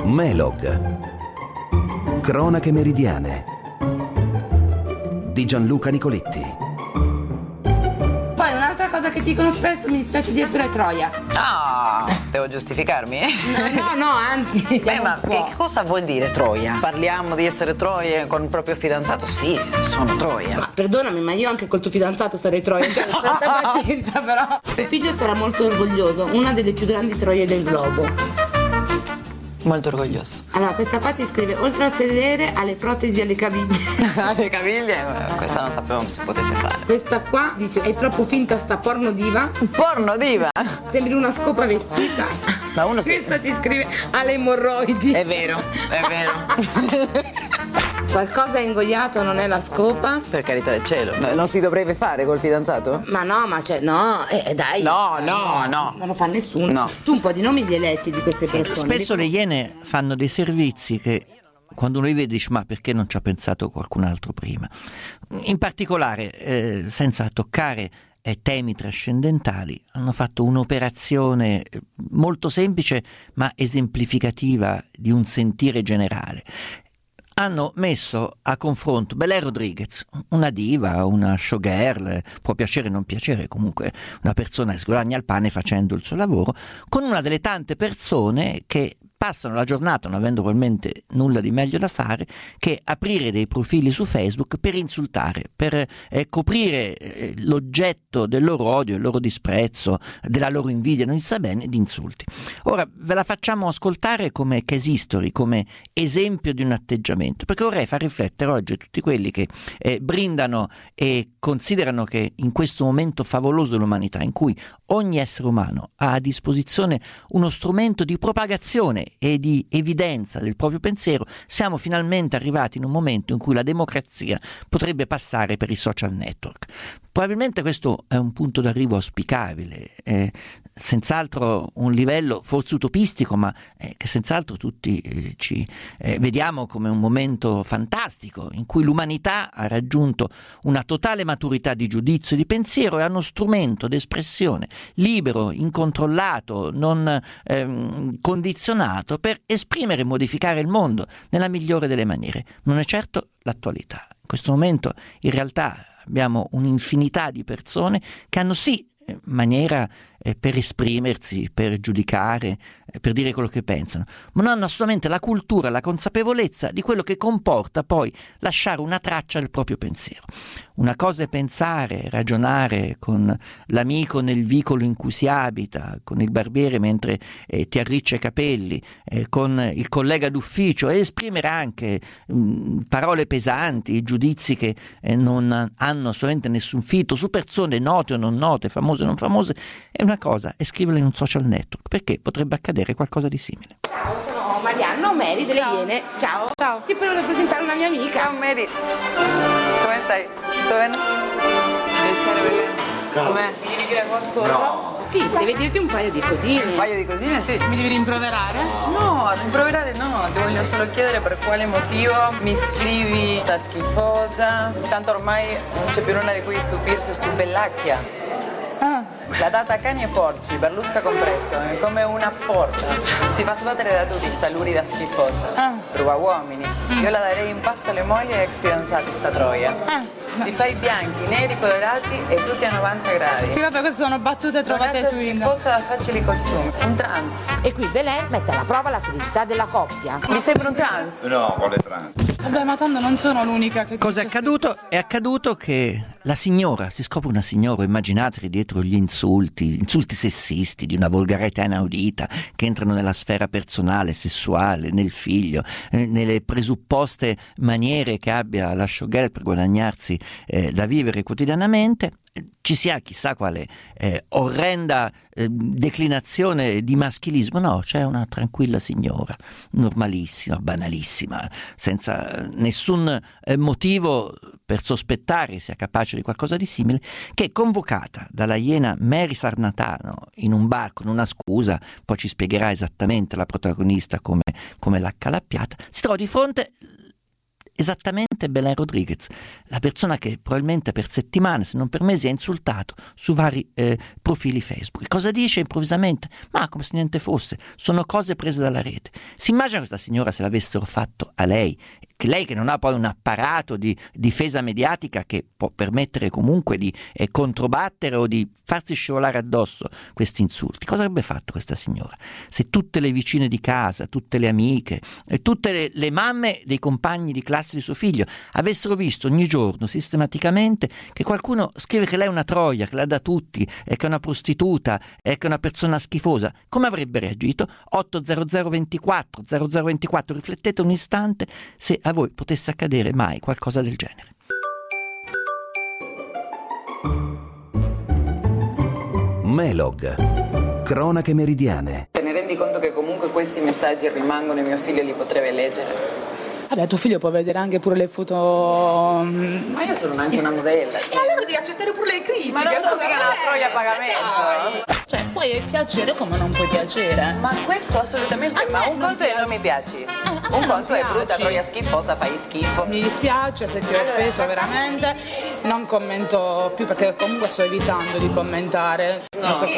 Melog. Cronache meridiane di Gianluca Nicoletti. Poi un'altra cosa che dicono spesso, mi dispiace dirtelo, è troia. Ah, devo giustificarmi? No, anzi. Ma che cosa vuol dire troia? Parliamo di essere troie con il proprio fidanzato? Sì, sono troia. Ma perdonami, ma io anche col tuo fidanzato sarei troia. Cioè, tanta pazienza, però. Tuo figlio sarà molto orgoglioso, una delle più grandi troie del globo. Molto orgoglioso. Allora, questa qua ti scrive: oltre al sedere, alle protesi alle caviglie. Alle caviglie? Questa non sapevamo si potesse fare. Questa qua dice: è troppo finta sta porno diva. Porno diva? Sembri una scopa vestita. Ma uno Questa ti scrive: alle emorroidi. È vero. Qualcosa è ingoiato, non è la scopa? Per carità del cielo. Non si dovrebbe fare col fidanzato? Ma no, dai. No. Non lo fa nessuno. No. Tu un po' di nomi li hai letti di queste persone. Spesso le Iene fanno dei servizi che quando uno li vede dici: ma perché non ci ha pensato qualcun altro prima? In particolare, senza toccare temi trascendentali, hanno fatto un'operazione molto semplice ma esemplificativa di un sentire generale. Hanno messo a confronto Belén Rodriguez, una diva, una showgirl, può piacere o non piacere, comunque una persona che si guadagna il pane facendo il suo lavoro, con una delle tante persone che passano la giornata, non avendo probabilmente nulla di meglio da fare, che aprire dei profili su Facebook per insultare, per coprire l'oggetto del loro odio, del loro disprezzo, della loro invidia, non si sa bene, di insulti. Ora ve la facciamo ascoltare come case history, come esempio di un atteggiamento, perché vorrei far riflettere oggi tutti quelli che brindano e considerano che in questo momento favoloso dell'umanità, in cui ogni essere umano ha a disposizione uno strumento di propagazione e di evidenza del proprio pensiero, siamo finalmente arrivati in un momento in cui la democrazia potrebbe passare per i social network. Probabilmente questo è un punto d'arrivo auspicabile, senz'altro un livello forse utopistico, ma che senz'altro tutti ci vediamo come un momento fantastico in cui l'umanità ha raggiunto una totale maturità di giudizio e di pensiero e ha uno strumento d'espressione libero, incontrollato, non condizionato per esprimere e modificare il mondo nella migliore delle maniere. Non è certo l'attualità. In questo momento in realtà abbiamo un'infinità di persone che hanno sì maniera per esprimersi, per giudicare, per dire quello che pensano, ma non hanno assolutamente la cultura, la consapevolezza di quello che comporta poi lasciare una traccia del proprio pensiero. Una cosa è pensare, ragionare con l'amico nel vicolo in cui si abita, con il barbiere mentre ti arriccia i capelli, con il collega d'ufficio, e esprimere anche parole pesanti, giudizi che non hanno assolutamente nessun fito su persone note o non note, famose o non famose. È una cosa è scriverlo in un social network, perché potrebbe accadere qualcosa di simile. Ciao, sono Marianna Omeri delle Iene. Ciao. Ti volevo presentare una mia amica. Ciao Mary. Come stai? Tutto bene? Piacere, Belen. Com'è? Mi devi dire qualcosa? No. Sì, devi dirti un paio di cosine. Un paio di cosine, sì. Mi devi rimproverare? No, rimproverare no, ti voglio solo chiedere per quale motivo mi scrivi sta schifosa. Tanto ormai non c'è più nulla di cui stupirsi su Bellacchia. La data a cani e porci, Berlusca compreso, è come una porta. Si fa sbattere da tutti, sta lurida schifosa. Ruba uomini. Io la darei in pasto alle mogli e ex fidanzati, sta troia. Ti fai bianchi, neri, colorati e tutti a 90 gradi. Sì, vabbè, queste sono battute trovate su internet. Schifosa da facili costumi. Un trans. E qui Belén mette alla prova la solidità della coppia. Mi sembra un trans? No, quale trans? Vabbè, ma tanto non sono l'unica che... Cosa è accaduto? È accaduto che la signora, si scopre una signora, immaginatevi dietro gli insulti sessisti di una volgarità inaudita che entrano nella sfera personale, sessuale, nel figlio, nelle presupposte maniere che abbia la showgirl per guadagnarsi da vivere quotidianamente. Ci sia chissà quale orrenda declinazione di maschilismo. No, c'è una tranquilla signora, normalissima, banalissima, senza nessun motivo per sospettare sia capace di qualcosa di simile, che è convocata dalla Iena Mary Sarnatano in un bar con una scusa, poi ci spiegherà esattamente la protagonista come l'ha accalappiata. Si trova di fronte esattamente insultante è Belen Rodriguez, la persona che probabilmente per settimane, se non per mesi, ha insultato su vari profili Facebook. Cosa dice improvvisamente? Ma come se niente fosse, sono cose prese dalla rete. Si immagina questa signora se l'avessero fatto a lei che non ha poi un apparato di difesa mediatica che può permettere comunque di controbattere o di farsi scivolare addosso questi insulti. Cosa avrebbe fatto questa signora se tutte le vicine di casa, tutte le amiche e tutte le mamme dei compagni di classe di suo figlio avessero visto ogni giorno sistematicamente che qualcuno scrive che lei è una troia, che la dà tutti, e che è una prostituta, e che è una persona schifosa? Come avrebbe reagito? 80024 0024, riflettete un istante se a voi potesse accadere mai qualcosa del genere. Melog, cronache meridiane. Te ne rendi conto che comunque questi messaggi rimangono e mio figlio li potrebbe leggere? Vabbè, tuo figlio può vedere anche pure le foto. Ma io sono anche una modella. E allora devi accettare pure le critiche. Ma non so che è una troia a pagamento. Cioè, puoi piacere come non puoi piacere. Ma questo assolutamente. Ma un conto è non mi piaci. Un conto è brutta troia schifosa, fai schifo. Mi dispiace se ti ho offeso veramente. Non commento più perché comunque sto evitando di commentare. Non so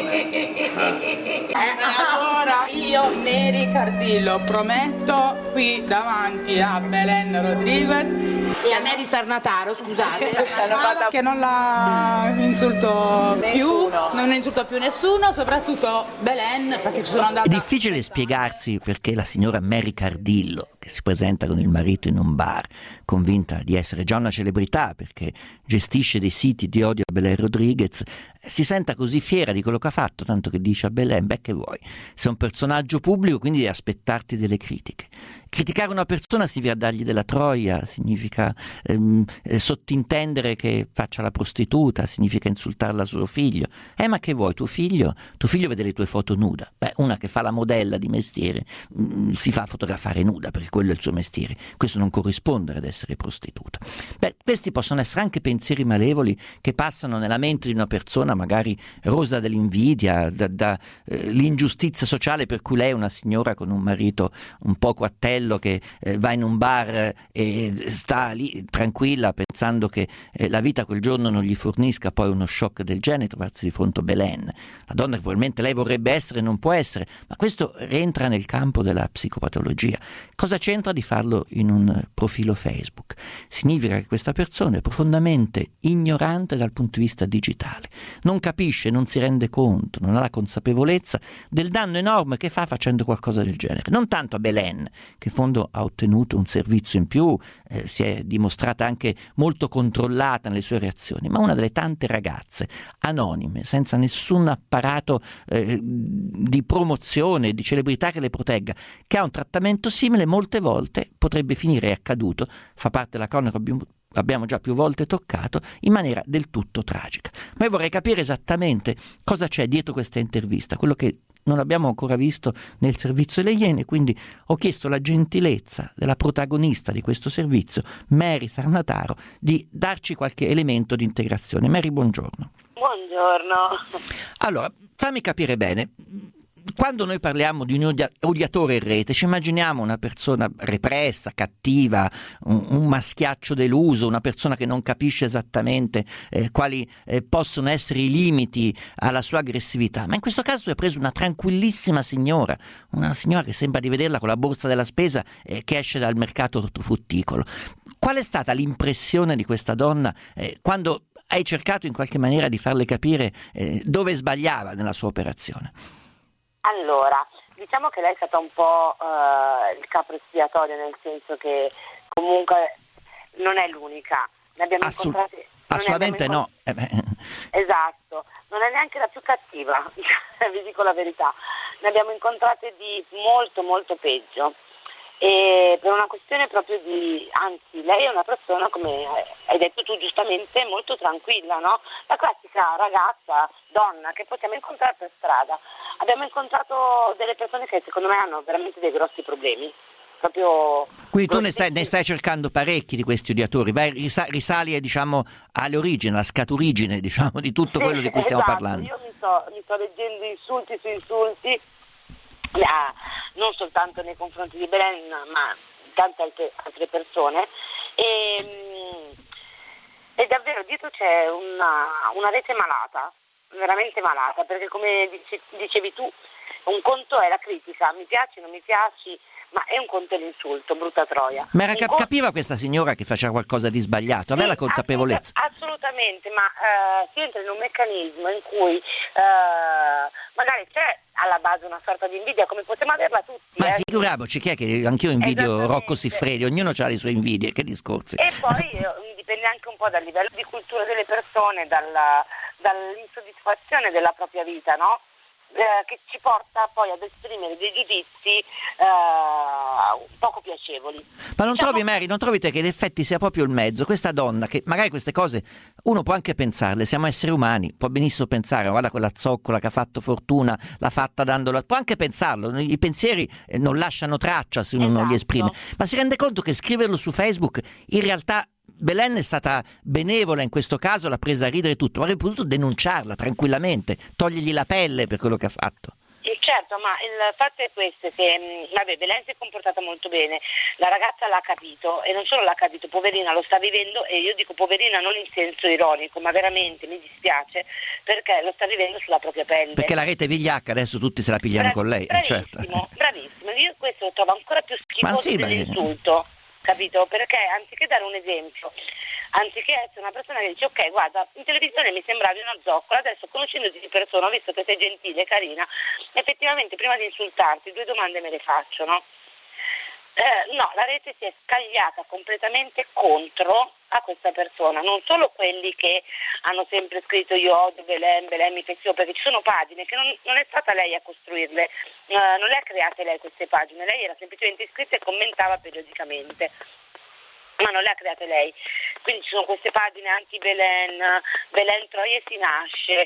come. Allora io Mary Cardillo prometto qui davanti a Belen Rodriguez E a Mary Sarnataro, scusate. che non la insulto più, Nessuno. non insulto più nessuno, soprattutto Belen, perché ci sono andata. È difficile spiegarsi perché la signora Mary Cardillo, che si presenta con il marito in un bar, convinta di essere già una celebrità perché gestisce dei siti di odio a Belen Rodriguez, si senta così fiera di quello che ha fatto, tanto che dice a Belen: beh, che vuoi, sei un personaggio pubblico, quindi devi aspettarti delle critiche. Criticare una persona significa dargli della troia, significa sottintendere che faccia la prostituta, significa insultarla a suo figlio. Ma che vuoi, tuo figlio vede le tue foto nuda. Beh, una che fa la modella di mestiere si fa fotografare nuda perché quello è il suo mestiere. Questo non corrisponde ad essere prostituta. Beh, questi possono essere anche pensieri malevoli che passano nella mente di una persona magari rosa dall'invidia, l'ingiustizia sociale per cui lei è una signora con un marito un po' quattello che va in un bar e sta lì tranquilla pensando che la vita quel giorno non gli fornisca poi uno shock del genere, trovarsi di fronte a Belen, la donna che probabilmente lei vorrebbe essere e non può essere, ma questo rientra nel campo della psicopatologia. Cosa c'entra di farlo in un profilo Facebook? Significa che questa persona è profondamente ignorante dal punto di vista digitale, non capisce, non si rende conto, non ha la consapevolezza del danno enorme che fa facendo qualcosa del genere. Non tanto a Belen, che in fondo ha ottenuto un servizio in più, si è dimostrata anche molto controllata nelle sue reazioni, ma una delle tante ragazze anonime, senza nessun apparato di promozione, di celebrità che le protegga, che ha un trattamento simile, molte volte potrebbe finire, è accaduto, fa parte della cronaca, abbiamo già più volte toccato, in maniera del tutto tragica. Ma io vorrei capire esattamente cosa c'è dietro questa intervista, quello che non abbiamo ancora visto nel servizio delle Iene, quindi ho chiesto la gentilezza della protagonista di questo servizio, Mary Sarnataro, di darci qualche elemento di integrazione. Mary, buongiorno. Buongiorno. Allora, fammi capire bene. Quando noi parliamo di un odiatore in rete, ci immaginiamo una persona repressa, cattiva, un maschiaccio deluso, una persona che non capisce esattamente quali possono essere i limiti alla sua aggressività. Ma in questo caso hai preso una tranquillissima signora, una signora che sembra di vederla con la borsa della spesa che esce dal mercato ortofrutticolo. Qual è stata l'impressione di questa donna quando hai cercato in qualche maniera di farle capire dove sbagliava nella sua operazione? Allora, diciamo che lei è stata un po' il capro espiatorio, nel senso che comunque non è l'unica. Ne abbiamo incontrate. Assolutamente no. Esatto, non è neanche la più cattiva, vi dico la verità. Ne abbiamo incontrate di molto molto peggio. E per una questione proprio anzi, lei è una persona, come hai detto tu giustamente, molto tranquilla, no? La classica ragazza, donna che possiamo incontrare per strada. Abbiamo incontrato delle persone che secondo me hanno veramente dei grossi problemi. Proprio. Quindi tu ne stai cercando parecchi di questi odiatori, risali diciamo alle origini, alla scaturigine diciamo di tutto quello di cui stiamo parlando. Io mi sto leggendo insulti su insulti, non soltanto nei confronti di Belen, ma tante altre persone, E davvero dietro c'è una rete malata, veramente malata, perché come dicevi tu, un conto è la critica, mi piaci, non mi piaci, ma è un conto l'insulto, brutta troia. Ma capiva questa signora che faceva qualcosa di sbagliato? Aveva la consapevolezza? Assolutamente, ma si entra in un meccanismo in cui magari c'è alla base una sorta di invidia, come possiamo averla tutti. Ma figuriamoci, chi è che anch'io invidio Rocco Siffredi, ognuno ha le sue invidie, che discorsi. E poi dipende anche un po' dal livello di cultura delle persone, dall'insoddisfazione della propria vita, no? Che ci porta poi ad esprimere dei giudizi poco piacevoli. Ma non trovi, Mary, non trovi te che in effetti sia proprio il mezzo, questa donna, che magari queste cose uno può anche pensarle, siamo esseri umani, può benissimo pensare, guarda quella zoccola che ha fatto fortuna, l'ha fatta dandola, può anche pensarlo, i pensieri non lasciano traccia se uno non li esprime, ma si rende conto che scriverlo su Facebook in realtà Belen è stata benevola in questo caso, l'ha presa a ridere tutto, ma avrebbe potuto denunciarla tranquillamente, togliergli la pelle per quello che ha fatto. Certo, ma il fatto è questo, che Belen si è comportata molto bene, la ragazza l'ha capito e non solo l'ha capito, poverina lo sta vivendo, e io dico poverina non in senso ironico, ma veramente mi dispiace perché lo sta vivendo sulla propria pelle. Perché la rete vigliacca adesso tutti se la pigliano con lei. Bravissimo, bravissimo, io questo lo trovo ancora più schifoso dell'insulto. Capito? Perché anziché dare un esempio, anziché essere una persona che dice ok, guarda, in televisione mi sembravi una zoccola, adesso conoscendoti di persona, ho visto che sei gentile, carina, effettivamente prima di insultarti 2 domande me le faccio, no? No, la rete si è scagliata completamente contro a questa persona, non solo quelli che hanno sempre scritto io odio Belen mi fessio, perché ci sono pagine che non è stata lei a costruirle, non le ha create lei queste pagine, lei era semplicemente iscritta e commentava periodicamente, ma non le ha create lei, quindi ci sono queste pagine anti-Belen, Belen Troie si nasce,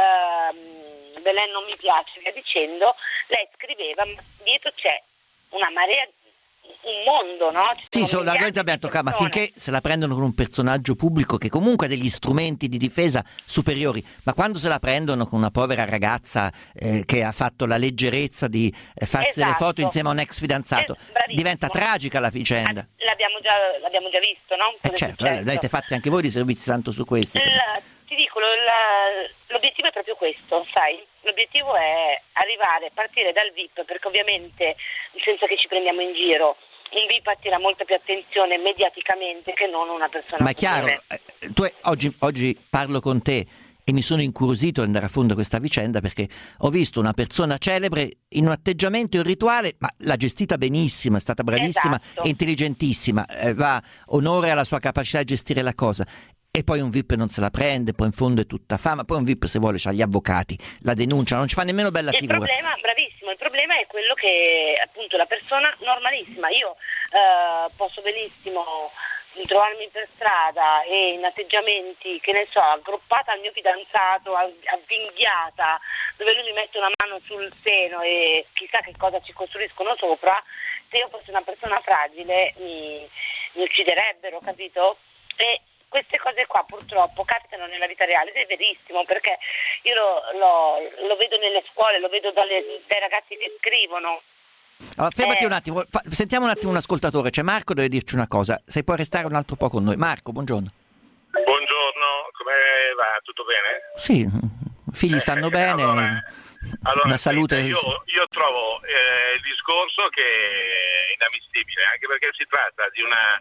Belen non mi piace, via dicendo, lei scriveva, ma dietro c'è una marea, un mondo, no? Sì, solamente abbiamo toccato, ma finché se la prendono con un personaggio pubblico che comunque ha degli strumenti di difesa superiori, ma quando se la prendono con una povera ragazza che ha fatto la leggerezza di farsi delle foto insieme a un ex fidanzato, diventa tragica la vicenda. L'abbiamo già visto, no? Certo, avete fatti anche voi di servizi tanto su questi. Ti dico, l'obiettivo è proprio questo, sai? L'obiettivo è partire dal VIP, perché ovviamente, senza che ci prendiamo in giro, un VIP attira molta più attenzione mediaticamente che non una persona. Ma è chiaro, tu oggi parlo con te e mi sono incuriosito ad andare a fondo questa vicenda perché ho visto una persona celebre in un atteggiamento irrituale, ma l'ha gestita benissimo, è stata bravissima e intelligentissima, va onore alla sua capacità di gestire la cosa. E poi un VIP non se la prende, poi in fondo è tutta fama, poi un VIP se vuole c'ha gli avvocati, la denuncia, non ci fa nemmeno bella figura. Bravissimo, il problema è quello che appunto la persona normalissima, io posso benissimo trovarmi per strada e in atteggiamenti, che ne so, aggruppata al mio fidanzato, avvinghiata, dove lui mi mette una mano sul seno e chissà che cosa ci costruiscono sopra, se io fossi una persona fragile mi ucciderebbero, capito? E queste cose qua purtroppo capitano nella vita reale, ed è verissimo, perché io lo vedo nelle scuole, lo vedo dai ragazzi che scrivono. Allora, fermati un attimo, sentiamo un attimo un ascoltatore, c'è Marco, deve dirci una cosa, se puoi restare un altro po' con noi. Marco, buongiorno. Buongiorno, come va? Tutto bene? Sì, i figli stanno bene, allora, una salute. Io trovo il discorso che è inammissibile, anche perché si tratta di una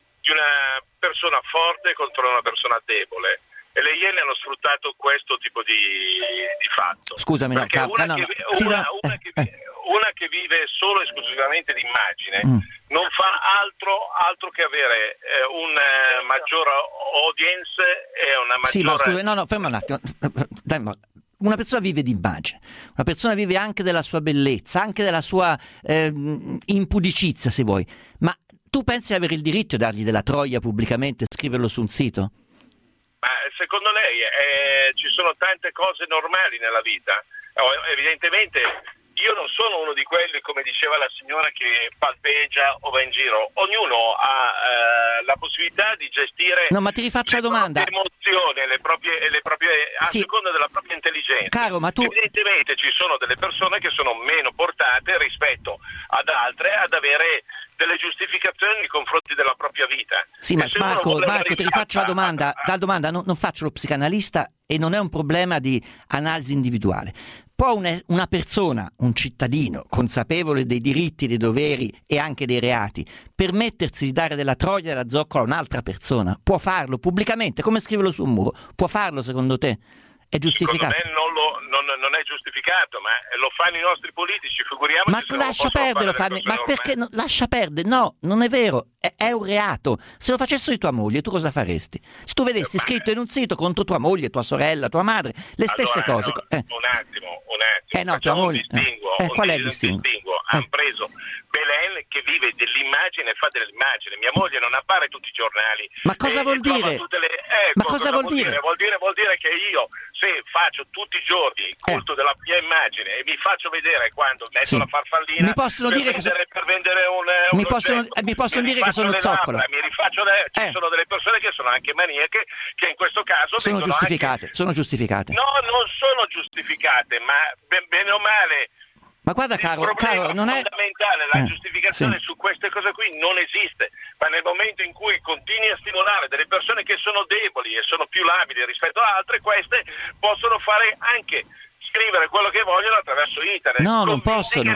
persona forte contro una persona debole, e le Iene hanno sfruttato questo tipo di fatto. Scusami, una che vive solo esclusivamente di immagine non fa altro che avere un maggior audience e una maggiore... Sì, ma scusa, ferma un attimo. Una persona vive di immagine, una persona vive anche della sua bellezza, anche della sua impudicizia, se vuoi, ma tu pensi di avere il diritto di dargli della troia pubblicamente e scriverlo su un sito? Ma secondo lei ci sono tante cose normali nella vita? Evidentemente io non sono uno di quelli, come diceva la signora, che palpeggia o va in giro. Ognuno ha la possibilità di gestire no, ma ti rifaccio la domanda. Le emozioni, le proprie a seconda della propria intelligenza. Caro, ma tu... Evidentemente ci sono delle persone che sono meno portate rispetto ad altre ad avere delle giustificazioni nei confronti della propria vita. Sì, ma Marco, ti rifaccio la domanda. Non faccio lo psicanalista e non è un problema di analisi individuale. Può una persona, un cittadino, consapevole dei diritti, dei doveri e anche dei reati, permettersi di dare della troia e della zoccola a un'altra persona? Può farlo pubblicamente, come scriverlo su un muro? Può farlo secondo te? È giustificato? Secondo me non è giustificato, ma lo fanno i nostri politici, figuriamoci. Ma lascia perdere, lo fanno. Ma perché lascia perdere? No, non è vero, è un reato. Se lo facessero di tua moglie, tu cosa faresti? Se tu vedessi scritto in un sito contro tua moglie, tua sorella, tua madre, le stesse cose. Un attimo. No, tua moglie. Qual è il distinguo? Hanno preso Belen che vive dell'immagine e fa dell'immagine. Mia moglie non appare tutti i giornali. Ma cosa vuol dire? Ma cosa vuol dire? Vuol dire che io, se faccio tutti i giorni il culto della mia immagine e mi faccio vedere quando metto la farfallina, mi possono dire che per vendere mi possono dire che sono zoccola. Ci sono delle persone che sono anche maniache, che in questo caso sono giustificate. Sono giustificate. No, non sono giustificate, ma bene o male. Ma guarda, caro, non è fondamentale, la giustificazione su queste cose qui non esiste, ma nel momento in cui continui a stimolare delle persone che sono deboli e sono più labili rispetto a altre, queste possono fare anche scrivere quello che vogliono attraverso internet. No, non possono.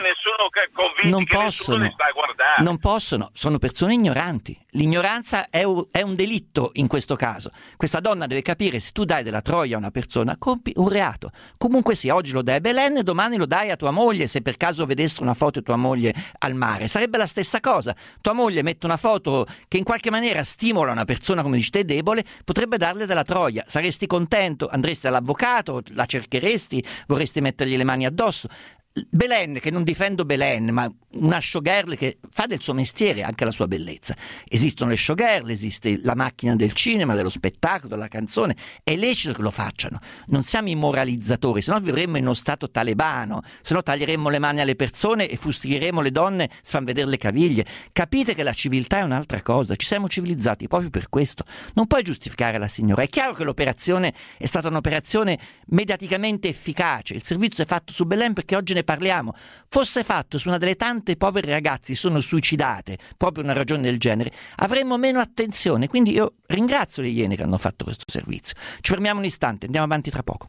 Nessuno li sta a guardare. Non possono, sono persone ignoranti. L'ignoranza è un delitto in questo caso. Questa donna deve capire: se tu dai della troia a una persona, compi un reato. Comunque sia, oggi lo dai a Belen, domani lo dai a tua moglie, se per caso vedesse una foto di tua moglie al mare. Sarebbe la stessa cosa. Tua moglie mette una foto che in qualche maniera stimola una persona, come dici te, debole, potrebbe darle della troia. Saresti contento? Andresti all'avvocato? La cercheresti? Vorresti mettergli le mani addosso? Belen, che non difendo Belen, ma una showgirl che fa del suo mestiere anche la sua bellezza. Esistono le showgirl, esiste la macchina del cinema, dello spettacolo, della canzone. È lecito che lo facciano. Non siamo i moralizzatori, se no vivremmo in uno stato talebano, se no taglieremmo le mani alle persone e fustigheremo le donne se fanno vedere le caviglie. Capite che la civiltà è un'altra cosa, ci siamo civilizzati proprio per questo. Non puoi giustificare la signora. È chiaro che l'operazione è stata un'operazione mediaticamente efficace, il servizio è fatto su Belen perché oggi ne parliamo. Fosse fatto su una delle tante povere ragazze che sono suicidate proprio per una ragione del genere, avremmo meno attenzione. Quindi io ringrazio le Iene che hanno fatto questo servizio. Ci fermiamo un istante, andiamo avanti tra poco.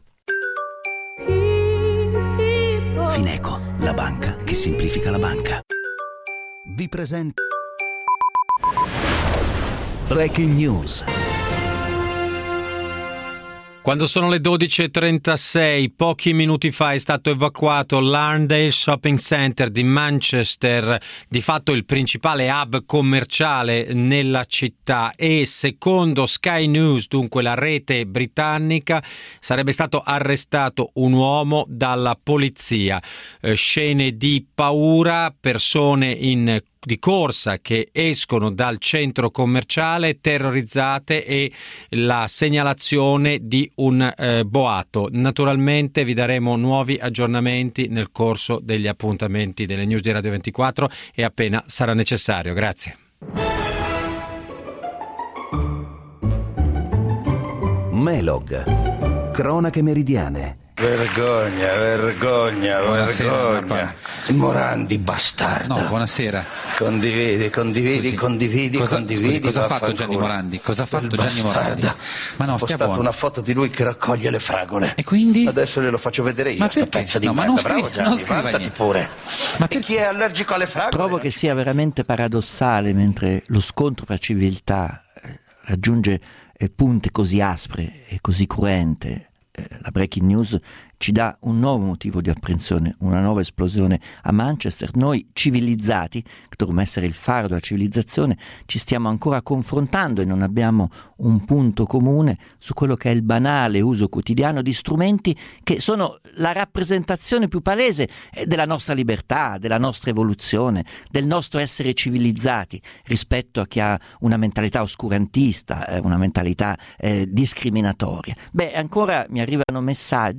Fineco, la banca che semplifica la banca. Vi presento Breaking News. Quando sono le 12.36, pochi minuti fa è stato evacuato l'Arndale Shopping Center di Manchester, di fatto il principale hub commerciale nella città, e secondo Sky News, dunque la rete britannica, sarebbe stato arrestato un uomo dalla polizia. Scene di paura, persone di corsa che escono dal centro commerciale terrorizzate e la segnalazione di un boato. Naturalmente vi daremo nuovi aggiornamenti nel corso degli appuntamenti delle news di Radio 24 e appena sarà necessario. Grazie. Melog, cronache meridiane. Vergogna. Il Morandi, bastardo. No, buonasera. Condividi. Cosa ha fatto Gianni Morandi? Ma no, ho postato una foto di lui che raccoglie le fragole. E quindi? Adesso glielo faccio vedere io. Ma sta pezza di merda. Bravo Gianni, vantati pure. E chi è allergico alle fragole? Trovo che sia veramente paradossale, mentre lo scontro fra civiltà raggiunge punte così aspre e così cruente, la breaking news ci dà un nuovo motivo di apprensione, una nuova esplosione a Manchester. Noi civilizzati, che dovremmo essere il faro della civilizzazione, ci stiamo ancora confrontando e non abbiamo un punto comune su quello che è il banale uso quotidiano di strumenti che sono la rappresentazione più palese della nostra libertà, della nostra evoluzione, del nostro essere civilizzati rispetto a chi ha una mentalità oscurantista, una mentalità discriminatoria. Ancora mi arrivano messaggi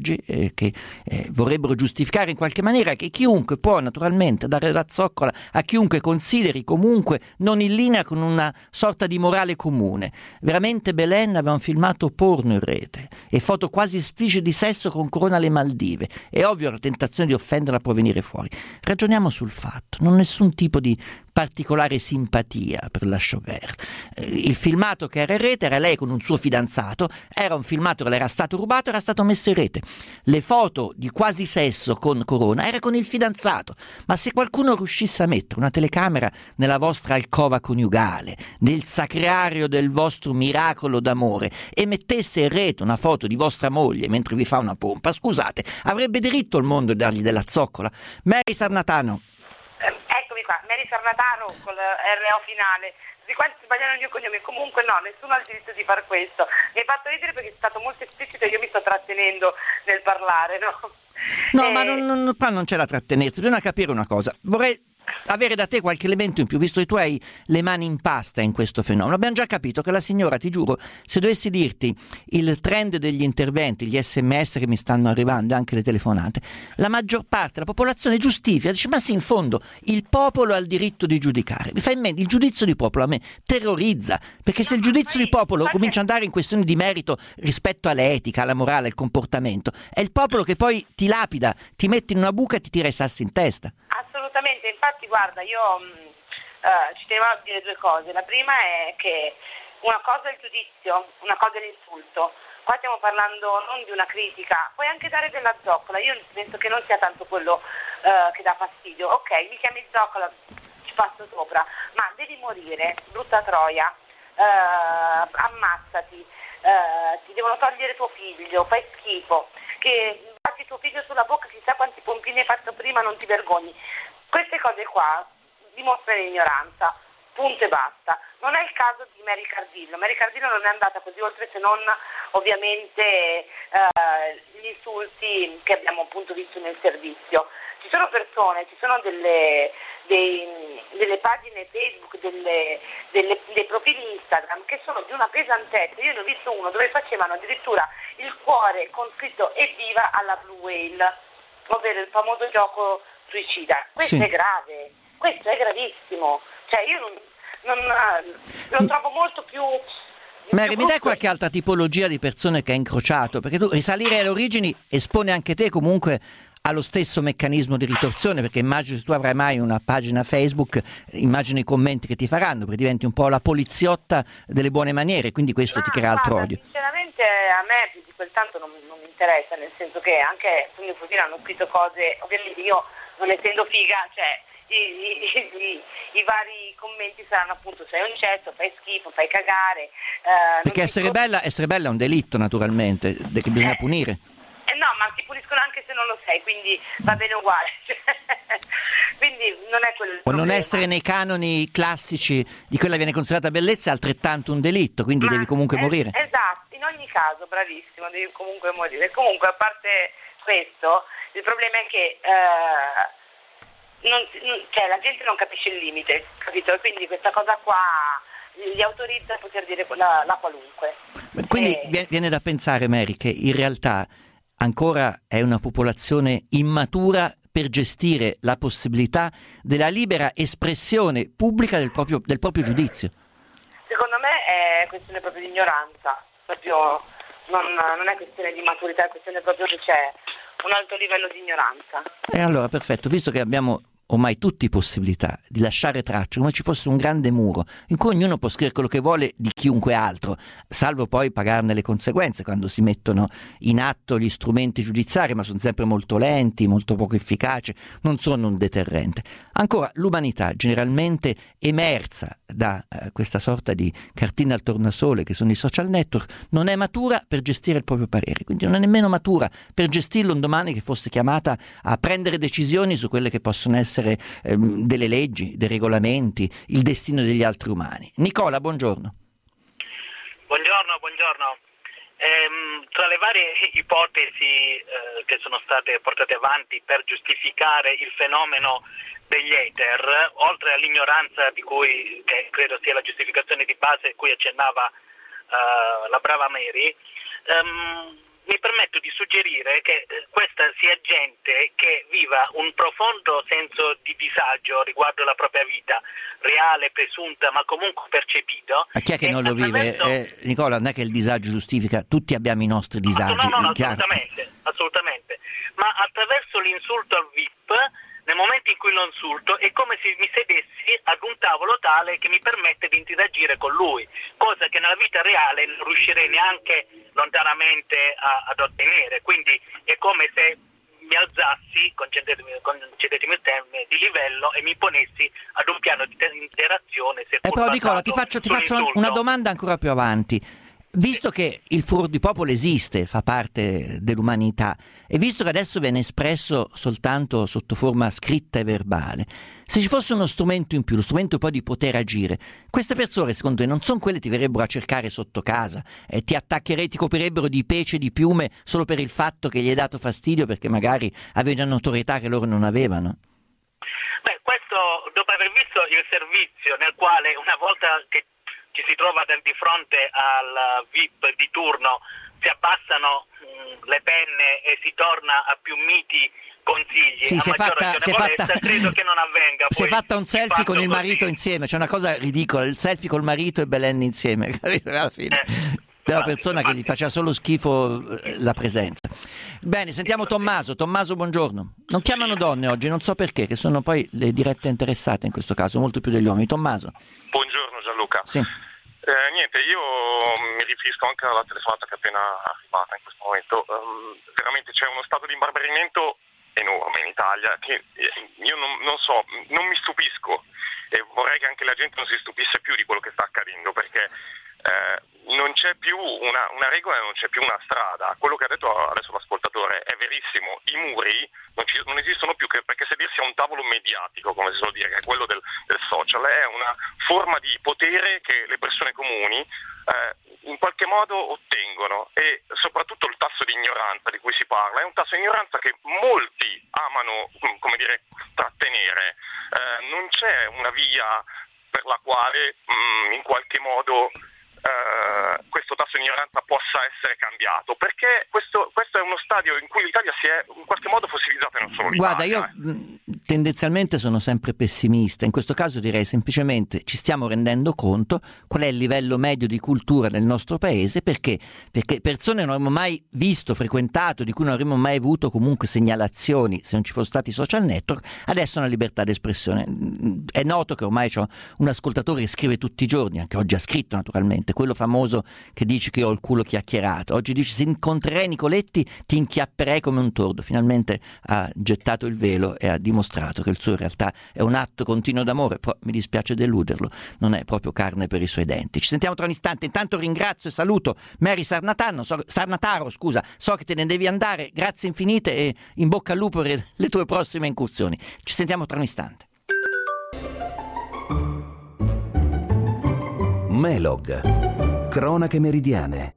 che vorrebbero giustificare in qualche maniera che chiunque può naturalmente dare la zoccola a chiunque consideri comunque non in linea con una sorta di morale comune. Veramente Belen aveva un filmato porno in rete e foto quasi esplicite di sesso con Corona alle Maldive. È ovvio la tentazione di offenderla può venire fuori. Ragioniamo sul fatto, non nessun tipo di particolare simpatia per la showgirl. Il filmato che era in rete era lei con un suo fidanzato, era un filmato che le era stato rubato, era stato messo in rete. Le foto di quasi sesso con Corona era con il fidanzato, ma se qualcuno riuscisse a mettere una telecamera nella vostra alcova coniugale, nel sacrario del vostro miracolo d'amore e mettesse in rete una foto di vostra moglie mentre vi fa una pompa, scusate, avrebbe diritto il mondo di dargli della zoccola? Mary Sarnatano. Eccomi qua, Mary Sarnatano con l'RO finale. Di quanti sbagliano il mio cognome? Comunque no, nessuno ha il diritto di far questo. Mi hai fatto ridere perché è stato molto esplicito e io mi sto trattenendo nel parlare, no? No, ma qua non c'è da trattenersi, bisogna capire una cosa. Vorrei avere da te qualche elemento in più, visto che tu hai le mani in pasta in questo fenomeno. Abbiamo già capito che la signora, ti giuro, se dovessi dirti il trend degli interventi, gli SMS che mi stanno arrivando e anche le telefonate, la maggior parte della popolazione giustifica, dice ma sì, in fondo il popolo ha il diritto di giudicare. Mi fa in mente il giudizio di popolo, a me terrorizza, perché se il giudizio di popolo comincia ad andare in questioni di merito rispetto all'etica, alla morale, al comportamento, è il popolo che poi ti lapida, ti mette in una buca e ti tira i sassi in testa. Assolutamente, infatti guarda, io ci tenevo a dire due cose. La prima è che una cosa è il giudizio, una cosa è l'insulto. Qua stiamo parlando non di una critica, puoi anche dare della zoccola, io penso che non sia tanto quello che dà fastidio. Ok, mi chiami zoccola, ci passo sopra, ma devi morire, brutta troia, ammazzati, ti devono togliere tuo figlio, fai schifo, che batti tuo figlio sulla bocca, chissà quanti pompini hai fatto prima, non ti vergogni. Queste cose qua dimostrano ignoranza, punto e basta. Non è il caso di Mary Cardillo. Mary Cardillo non è andata così oltre, se non ovviamente gli insulti che abbiamo appunto visto nel servizio. Ci sono persone, ci sono delle pagine Facebook, dei profili Instagram che sono di una pesantezza. Io ne ho visto uno dove facevano addirittura il cuore con scritto evviva alla Blue Whale, ovvero il famoso gioco suicida. Questo sì. È grave, questo è gravissimo, cioè io lo trovo molto più... Mary, mi dai qualche altra tipologia di persone che hai incrociato? Perché tu risalire alle origini espone anche te comunque allo stesso meccanismo di ritorsione, perché immagino se tu avrai mai una pagina Facebook, immagino i commenti che ti faranno, perché diventi un po' la poliziotta delle buone maniere, quindi questo ti crea altro odio. Sinceramente a me più di quel tanto non mi interessa, nel senso che anche su mio profilo hanno scritto cose, ovviamente io non essendo figa, cioè i vari commenti saranno appunto sei un cesso, fai schifo, fai cagare. Perché essere bella è un delitto naturalmente, che bisogna punire. No, ma ti puliscono anche se non lo sei, quindi va bene uguale. Quindi non è quello il problema. O non essere nei canoni classici di quella che viene considerata bellezza è altrettanto un delitto, quindi devi comunque morire. Esatto, in ogni caso, bravissimo, devi comunque morire. Comunque, a parte questo, il problema è che la gente non capisce il limite, capito? Quindi questa cosa qua gli autorizza a poter dire la qualunque. Quindi viene da pensare, Mary, che in realtà ancora è una popolazione immatura per gestire la possibilità della libera espressione pubblica del proprio giudizio. Secondo me è questione proprio di ignoranza, proprio non è questione di maturità, è questione proprio che c'è un alto livello di ignoranza. E allora perfetto, visto che abbiamo ormai tutti possibilità di lasciare traccia, come ci fosse un grande muro in cui ognuno può scrivere quello che vuole di chiunque altro, salvo poi pagarne le conseguenze quando si mettono in atto gli strumenti giudiziari, ma sono sempre molto lenti, molto poco efficaci, non sono un deterrente. Ancora, l'umanità generalmente emersa da questa sorta di cartina al tornasole che sono i social network non è matura per gestire il proprio parere, quindi non è nemmeno matura per gestirlo un domani che fosse chiamata a prendere decisioni su quelle che possono essere delle leggi, dei regolamenti, il destino degli altri umani. Nicola, buongiorno. Buongiorno. Tra le varie ipotesi che sono state portate avanti per giustificare il fenomeno degli hater, oltre all'ignoranza di cui che credo sia la giustificazione di base a cui accennava la brava Mary, mi permetto di suggerire che questa sia gente che viva un profondo senso di disagio riguardo la propria vita, reale, presunta, ma comunque percepito. A chi è che non lo vive? Nicola, non è che il disagio giustifica, tutti abbiamo i nostri disagi. No, assolutamente. Ma attraverso l'insulto al VIP, nel momento in cui lo insulto, è come se mi sedessi ad un tavolo tale che mi permette di interagire con lui, cosa che nella vita reale non riuscirei neanche lontanamente ad ottenere. Quindi è come se mi alzassi, concedetemi il termine, di livello e mi ponessi ad un piano di interazione. Però Nicola, ti faccio una domanda ancora più avanti. Visto che il furor di popolo esiste, fa parte dell'umanità, e visto che adesso viene espresso soltanto sotto forma scritta e verbale, se ci fosse uno strumento in più, lo strumento poi di poter agire, queste persone secondo te non sono quelle che ti verrebbero a cercare sotto casa e ti coprirebbero di pece e di piume solo per il fatto che gli hai dato fastidio perché magari avevi una notorietà che loro non avevano? Beh, questo dopo aver visto il servizio nel quale una volta che ci si trova di fronte al VIP di turno si abbassano le penne e si torna a più miti consigli, sì, credo che non avvenga. Si è fatta un selfie con il marito insieme, c'è una cosa ridicola, il selfie col marito e Belen insieme alla fine. Della persona che gli faceva solo schifo la presenza. Bene, sentiamo Tommaso. Tommaso, buongiorno. Non chiamano donne oggi, non so perché, che sono poi le dirette interessate in questo caso, molto più degli uomini. Tommaso. Buongiorno Gianluca. Sì. Niente, io mi riferisco anche alla telefonata che è appena arrivata in questo momento. Veramente c'è uno stato di imbarbarimento enorme in Italia che io non mi stupisco, e vorrei che anche la gente non si stupisse più di quello che sta accadendo, perché non c'è più una regola, non c'è più una strada. Quello che ha detto adesso l'ascoltatore è verissimo, i muri non esistono più, perché sedersi a un tavolo mediatico, come si suol dire, che è quello del social, è una forma di potere che le persone comuni in qualche modo ottengono, e soprattutto il tasso di ignoranza di cui si parla è un tasso di ignoranza che molti amano, come dire, trattenere. Non c'è una via per la quale in qualche modo questo tasso di ignoranza possa essere cambiato, perché questo è uno stadio in cui l'Italia si è in qualche modo fossilizzata, e non solo l'Italia. Guarda, io tendenzialmente sono sempre pessimista, in questo caso direi semplicemente ci stiamo rendendo conto qual è il livello medio di cultura del nostro paese, perché persone non avremmo mai visto, frequentato, di cui non avremmo mai avuto comunque segnalazioni se non ci fossero stati social network, adesso hanno libertà d'espressione. È noto che ormai c'ho un ascoltatore che scrive tutti i giorni, anche oggi ha scritto naturalmente, quello famoso che dice che ho il culo chiacchierato, oggi dice se incontrerei Nicoletti ti inchiapperei come un tordo. Finalmente ha gettato il velo e ha dimostrato che il suo in realtà è un atto continuo d'amore, però mi dispiace deluderlo, non è proprio carne per i suoi denti. Ci sentiamo tra un istante, intanto ringrazio e saluto Mary Sarnataro, so che te ne devi andare, grazie infinite e in bocca al lupo per le tue prossime incursioni. Ci sentiamo tra un istante. Melog, cronache meridiane.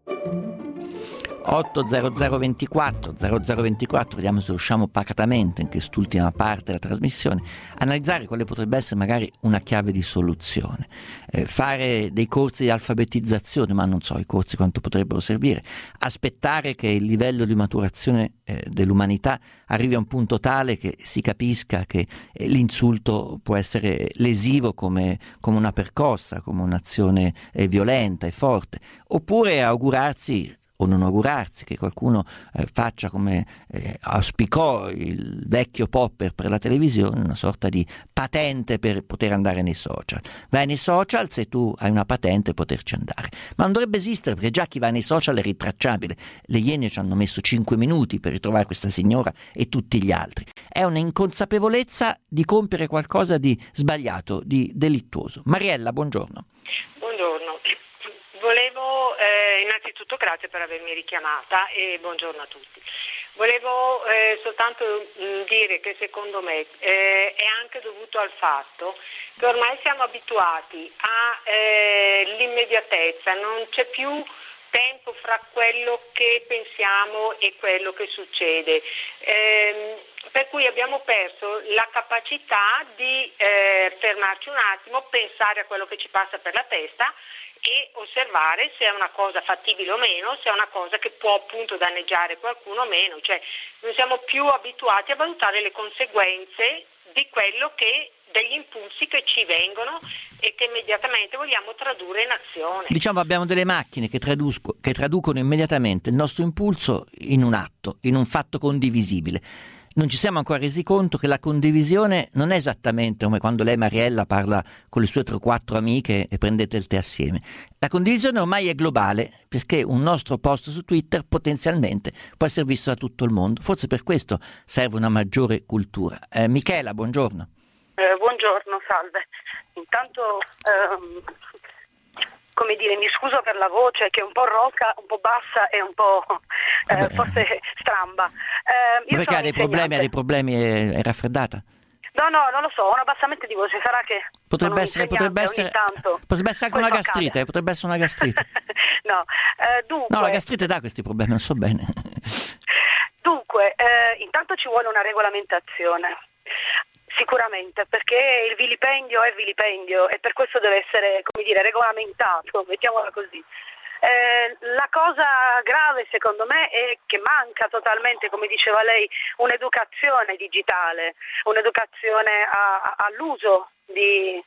80024, vediamo se riusciamo pacatamente in quest'ultima parte della trasmissione analizzare quale potrebbe essere magari una chiave di soluzione, fare dei corsi di alfabetizzazione, ma non so i corsi quanto potrebbero servire, aspettare che il livello di maturazione dell'umanità arrivi a un punto tale che si capisca che l'insulto può essere lesivo come una percossa, come un'azione violenta e forte, oppure augurarsi o non augurarsi che qualcuno faccia come auspicò il vecchio Popper per la televisione, una sorta di patente per poter andare nei social. Vai nei social, se tu hai una patente poterci andare, ma non dovrebbe esistere, perché già chi va nei social è ritracciabile. Le Iene ci hanno messo 5 minuti per ritrovare questa signora e tutti gli altri. È una inconsapevolezza di compiere qualcosa di sbagliato, di delittuoso. Mariella, buongiorno. Buongiorno. Volevo innanzitutto grazie per avermi richiamata e buongiorno a tutti. Volevo soltanto dire che secondo me è anche dovuto al fatto che ormai siamo abituati all'immediatezza, non c'è più tempo fra quello che pensiamo e quello che succede. Per cui abbiamo perso la capacità di fermarci un attimo, pensare a quello che ci passa per la testa e osservare se è una cosa fattibile o meno, se è una cosa che può appunto danneggiare qualcuno o meno, cioè non siamo più abituati a valutare le conseguenze di quello che degli impulsi che ci vengono e che immediatamente vogliamo tradurre in azione. Diciamo, abbiamo delle macchine che traducono immediatamente il nostro impulso in un atto, in un fatto condivisibile. Non ci siamo ancora resi conto che la condivisione non è esattamente come quando lei, Mariella, parla con le sue 3 o 4 amiche e prendete il tè assieme. La condivisione ormai è globale, perché un nostro post su Twitter potenzialmente può essere visto da tutto il mondo. Forse per questo serve una maggiore cultura. Michela, buongiorno. Buongiorno, salve. Intanto, come dire, mi scuso per la voce che è un po' roca, un po' bassa e un po' forse stramba. Perché ha dei problemi, è raffreddata? No, non lo so, ho un abbassamento di voce, sarà che potrebbe essere anche una gastrite, potrebbe essere una gastrite. Dunque, no, la gastrite dà questi problemi, non so bene. Dunque, intanto ci vuole una regolamentazione. Sicuramente, perché il vilipendio è vilipendio e per questo deve essere, come dire, regolamentato, mettiamola così. La cosa grave secondo me è che manca totalmente, come diceva lei, un'educazione digitale, un'educazione all'uso dei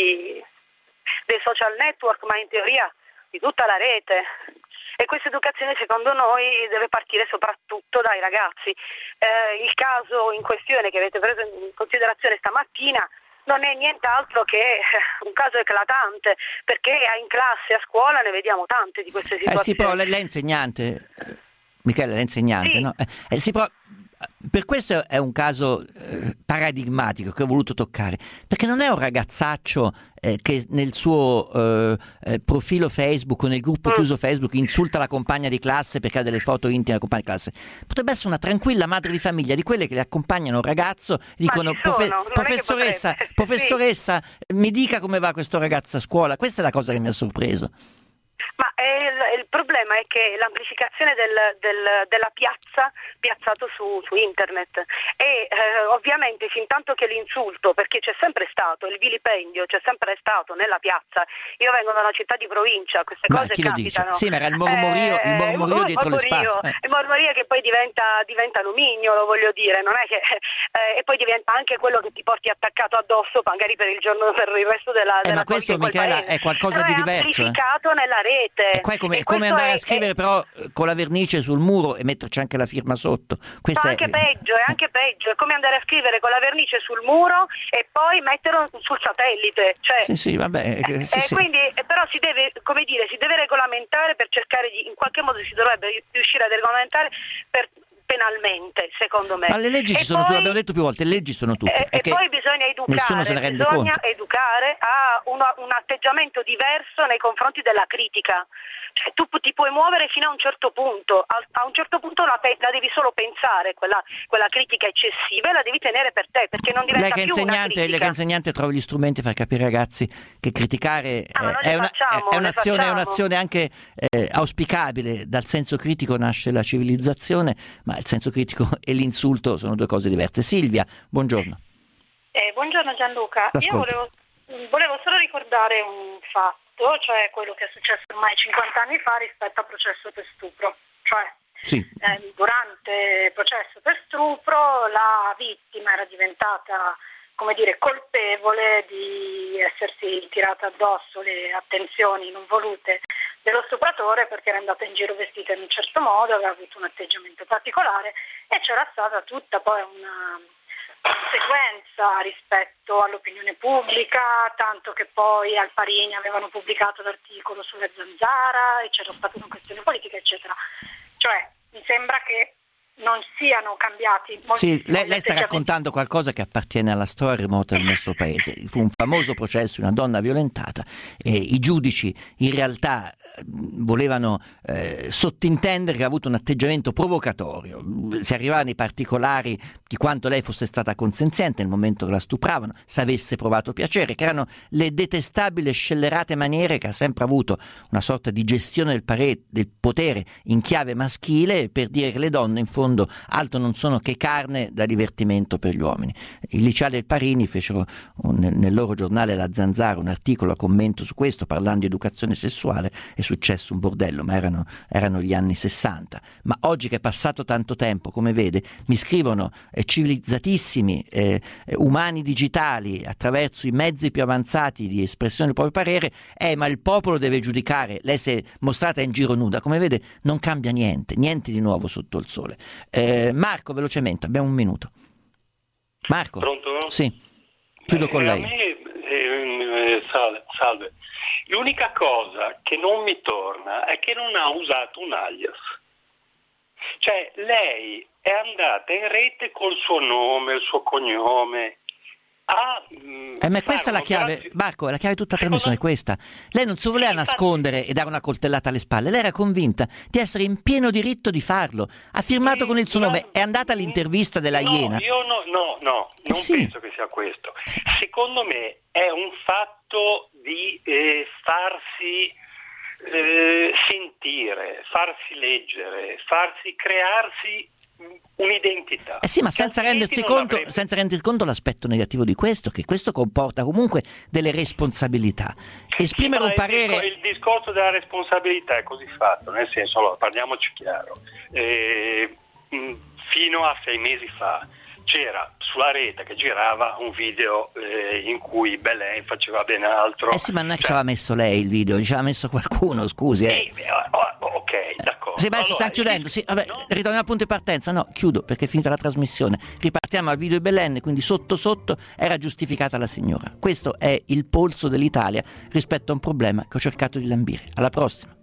social network, ma in teoria di tutta la rete. E questa educazione secondo noi deve partire soprattutto dai ragazzi. Il caso in questione che avete preso in considerazione stamattina non è nient'altro che un caso eclatante, perché in classe, a scuola ne vediamo tante di queste situazioni. Sì, però lei è insegnante, Michela, lei è insegnante, sì. No? Sì, però per questo è un caso paradigmatico che ho voluto toccare, perché non è un ragazzaccio che nel suo profilo Facebook o nel gruppo chiuso Facebook insulta la compagna di classe perché ha delle foto intime della compagna di classe. Potrebbe essere una tranquilla madre di famiglia, di quelle che le accompagnano un ragazzo, dicono professoressa, mi dica come va questo ragazzo a scuola. Questa è la cosa che mi ha sorpreso. Ma il problema è che l'amplificazione della piazzato su internet e ovviamente fin tanto che l'insulto, perché c'è sempre stato, il vilipendio c'è sempre stato nella piazza. Io vengo da una città di provincia, queste cose capitano. Sì, ma era il mormorio dietro le spalle. Il mormorio che poi diventa lumignolo, voglio dire, non è che e poi diventa anche quello che ti porti attaccato addosso magari per il resto della ma questo, Michela, è qualcosa di diverso. È amplificato nella rete. E qua è come andare a scrivere però con la vernice sul muro e metterci anche la firma sotto. È anche peggio, è come andare a scrivere con la vernice sul muro e poi metterlo sul satellite. Cioè, sì, vabbè. Quindi, però si deve regolamentare per cercare in qualche modo si dovrebbe riuscire a regolamentare penalmente, secondo me. Ma le leggi ci sono tutte, l'abbiamo detto più volte, le leggi sono tutte. E poi bisogna educare a un atteggiamento diverso nei confronti della critica. Cioè, tu ti puoi muovere fino a un certo punto, a un certo punto la devi solo pensare, quella critica eccessiva, e la devi tenere per te, perché non diventa più una critica. Lei che insegnante trova gli strumenti per capire ai ragazzi che criticare è un'azione anche auspicabile. Dal senso critico nasce la civilizzazione, ma il senso critico e l'insulto sono due cose diverse. Silvia, buongiorno. Buongiorno Gianluca. Io volevo solo ricordare un fatto, cioè quello che è successo ormai 50 anni fa rispetto al processo per stupro. Cioè, durante il processo per stupro la vittima era diventata, come dire, colpevole di essersi tirata addosso le attenzioni non volute dello stupratore, perché era andata in giro vestita in un certo modo, aveva avuto un atteggiamento particolare e c'era stata tutta poi una conseguenza rispetto all'opinione pubblica, tanto che poi al Parini avevano pubblicato l'articolo sulla Zanzara e c'era stata una questione politica, eccetera. Cioè, mi sembra che non siano cambiati lei sta raccontando qualcosa che appartiene alla storia remota del nostro paese. Fu un famoso processo di una donna violentata e i giudici in realtà volevano sottintendere che ha avuto un atteggiamento provocatorio. Si arrivava nei particolari di quanto lei fosse stata consenziente nel momento che la stupravano, se avesse provato piacere, che erano le detestabili e scellerate maniere che ha sempre avuto una sorta di gestione del potere in chiave maschile per dire che le donne in fondo fondo altro non sono che carne da divertimento per gli uomini. I liceali del Parini fecero nel loro giornale La Zanzara un articolo a commento su questo, parlando di educazione sessuale. È successo un bordello, ma erano gli anni 60. Ma oggi che è passato tanto tempo, come vede, mi scrivono civilizzatissimi umani digitali attraverso i mezzi più avanzati di espressione del proprio parere: ma il popolo deve giudicare, lei si è mostrata in giro nuda. Come vede, non cambia niente di nuovo sotto il sole. Marco, velocemente, abbiamo un minuto. Marco? Pronto? Sì, chiudo con lei. Salve. L'unica cosa che non mi torna è che non ha usato un alias. Cioè, lei è andata in rete col suo nome, il suo cognome. Ma questa è la chiave, Marco, la chiave di tutta la trasmissione è questa. Lei non si voleva nascondere e dare una coltellata alle spalle, lei era convinta di essere in pieno diritto di farlo. Ha firmato con il suo nome, è andata all'intervista della Iena. Io non penso che sia questo. Secondo me è un fatto di farsi sentire, farsi leggere, crearsi un'identità. Sì, ma senza rendersi conto l'aspetto negativo di questo, che questo comporta comunque delle responsabilità. Esprimere un parere. Il discorso della responsabilità è così fatto, nel senso, allora, parliamoci chiaro. Fino a 6 mesi fa c'era sulla rete che girava un video in cui Belen faceva ben altro. Sì, ma non è che ci aveva messo lei il video, ci aveva messo qualcuno, scusi. Ok, d'accordo. Sì, ma si sta chiudendo. Sì, vabbè, ritorniamo al punto di partenza. No, chiudo perché è finita la trasmissione. Ripartiamo al video di Belen, quindi sotto era giustificata la signora. Questo è il polso dell'Italia rispetto a un problema che ho cercato di lambire. Alla prossima.